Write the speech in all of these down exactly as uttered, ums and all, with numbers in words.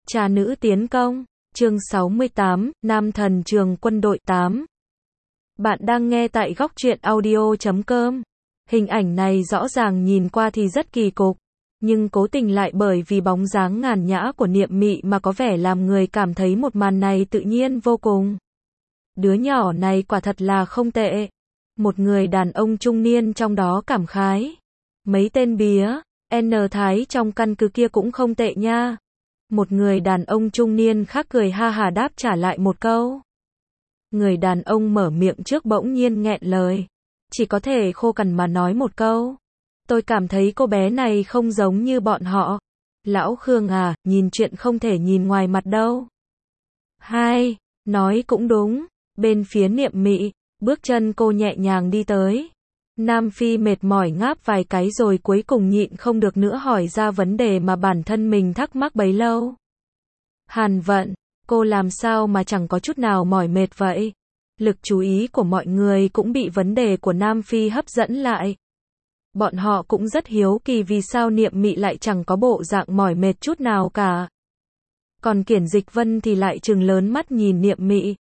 Trà nữ tiến công, chương sáu mươi tám, Nam thần trường quân đội tám. Bạn đang nghe tại góc truyện audio chấm com. Hình ảnh này rõ ràng nhìn qua thì rất kỳ cục, nhưng cố tình lại bởi vì bóng dáng ngàn nhã của Niệm Mị mà có vẻ làm người cảm thấy một màn này tự nhiên vô cùng. Đứa nhỏ này quả thật là không tệ. Một người đàn ông trung niên trong đó cảm khái. Mấy tên bía, N Thái trong căn cứ kia cũng không tệ nha. Một người đàn ông trung niên khác cười ha hà đáp trả lại một câu. Người đàn ông mở miệng trước bỗng nhiên nghẹn lời. Chỉ có thể khô cằn mà nói một câu. Tôi cảm thấy cô bé này không giống như bọn họ. Lão Khương à, nhìn chuyện không thể nhìn ngoài mặt đâu. Hai, nói cũng đúng. Bên phía Niệm Mị, bước chân cô nhẹ nhàng đi tới. Nam Phi mệt mỏi ngáp vài cái rồi cuối cùng nhịn không được nữa hỏi ra vấn đề mà bản thân mình thắc mắc bấy lâu. Hàn Vận, cô làm sao mà chẳng có chút nào mỏi mệt vậy? Lực chú ý của mọi người cũng bị vấn đề của Nam Phi hấp dẫn lại. Bọn họ cũng rất hiếu kỳ vì sao Niệm Mị lại chẳng có bộ dạng mỏi mệt chút nào cả. Còn Kiển Dịch Vân thì lại trừng lớn mắt nhìn Niệm Mị.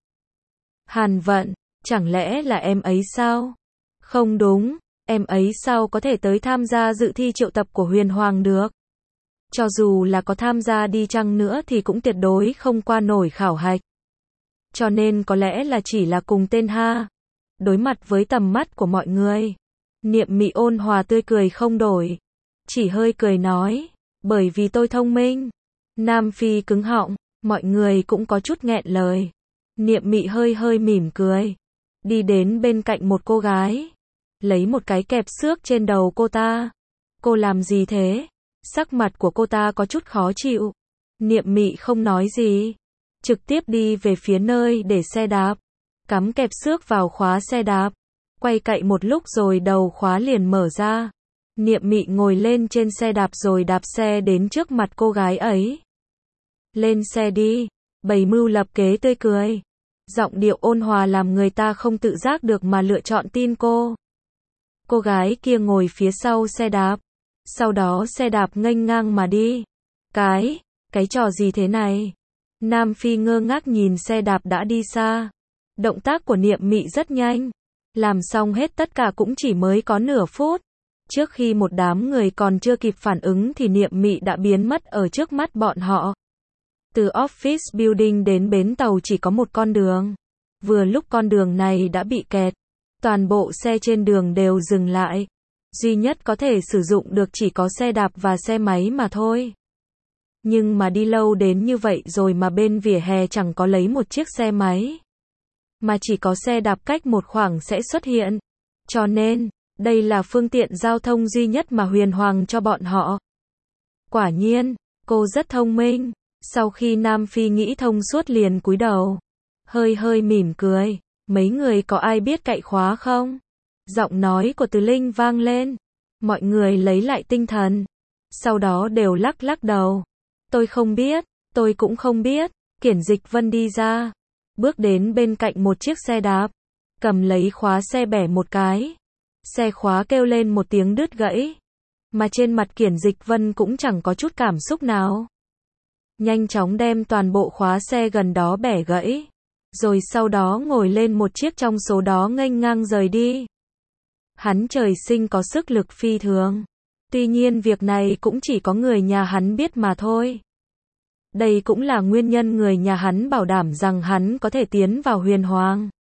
Hàn Vận, chẳng lẽ là em ấy sao? Không đúng, em ấy sao có thể tới tham gia dự thi triệu tập của Huyền Hoàng được? Cho dù là có tham gia đi chăng nữa thì cũng tuyệt đối không qua nổi khảo hạch. Cho nên có lẽ là chỉ là cùng tên ha. Đối mặt với tầm mắt của mọi người, Niệm Mị ôn hòa tươi cười không đổi. Chỉ hơi cười nói, bởi vì tôi thông minh. Nam Phi cứng họng, mọi người cũng có chút nghẹn lời. Niệm Mị hơi hơi mỉm cười. Đi đến bên cạnh một cô gái. Lấy một cái kẹp xước trên đầu cô ta. Cô làm gì thế? Sắc mặt của cô ta có chút khó chịu. Niệm Mị không nói gì. Trực tiếp đi về phía nơi để xe đạp. Cắm kẹp xước vào khóa xe đạp. Quay cậy một lúc rồi đầu khóa liền mở ra. Niệm Mị ngồi lên trên xe đạp rồi đạp xe đến trước mặt cô gái ấy. Lên xe đi. Bày mưu lập kế tươi cười. Giọng điệu ôn hòa làm người ta không tự giác được mà lựa chọn tin cô. Cô gái kia ngồi phía sau xe đạp. Sau đó xe đạp nghênh ngang mà đi. Cái, cái trò gì thế này? Nam Phi ngơ ngác nhìn xe đạp đã đi xa. Động tác của Niệm Mị rất nhanh. Làm xong hết tất cả cũng chỉ mới có nửa phút. Trước khi một đám người còn chưa kịp phản ứng thì Niệm Mị đã biến mất ở trước mắt bọn họ. Từ office building đến bến tàu chỉ có một con đường. Vừa lúc con đường này đã bị kẹt. Toàn bộ xe trên đường đều dừng lại. Duy nhất có thể sử dụng được chỉ có xe đạp và xe máy mà thôi. Nhưng mà đi lâu đến như vậy rồi mà bên vỉa hè chẳng có lấy một chiếc xe máy. Mà chỉ có xe đạp cách một khoảng sẽ xuất hiện. Cho nên, đây là phương tiện giao thông duy nhất mà Huyền Hoàng cho bọn họ. Quả nhiên, cô rất thông minh. Sau khi Nam Phi nghĩ thông suốt liền cúi đầu. Hơi hơi mỉm cười. Mấy người có ai biết cậy khóa không? Giọng nói của Từ Linh vang lên. Mọi người lấy lại tinh thần. Sau đó đều lắc lắc đầu. Tôi không biết, tôi cũng không biết. Kiển Dịch Vân đi ra. Bước đến bên cạnh một chiếc xe đạp. Cầm lấy khóa xe bẻ một cái. Xe khóa kêu lên một tiếng đứt gãy. Mà trên mặt Kiển Dịch Vân cũng chẳng có chút cảm xúc nào. Nhanh chóng đem toàn bộ khóa xe gần đó bẻ gãy. Rồi sau đó ngồi lên một chiếc trong số đó nghênh ngang rời đi. Hắn trời sinh có sức lực phi thường. Tuy nhiên việc này cũng chỉ có người nhà hắn biết mà thôi. Đây cũng là nguyên nhân người nhà hắn bảo đảm rằng hắn có thể tiến vào Huyền Hoàng.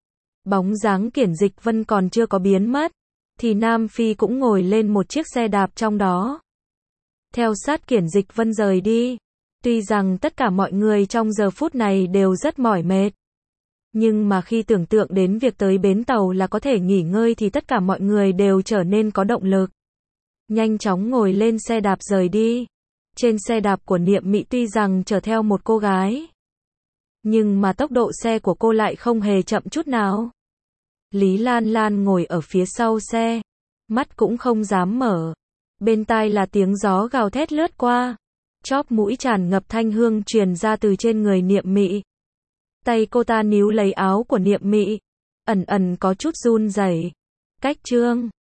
Bóng dáng Kiển Dịch Vân còn chưa có biến mất. Thì Nam Phi cũng ngồi lên một chiếc xe đạp trong đó. Theo sát Kiển Dịch Vân rời đi. Tuy rằng tất cả mọi người trong giờ phút này đều rất mỏi mệt. Nhưng mà khi tưởng tượng đến việc tới bến tàu là có thể nghỉ ngơi thì tất cả mọi người đều trở nên có động lực. Nhanh chóng ngồi lên xe đạp rời đi. Trên xe đạp của Niệm Mị tuy rằng chở theo một cô gái. Nhưng mà tốc độ xe của cô lại không hề chậm chút nào. Lý Lan Lan ngồi ở phía sau xe. Mắt cũng không dám mở. Bên tai là tiếng gió gào thét lướt qua. Chóp mũi tràn ngập thanh hương truyền ra từ trên người Niệm Mị. Tay cô ta níu lấy áo của Niệm Mị. Ẩn ẩn có chút run rẩy. Cách trương.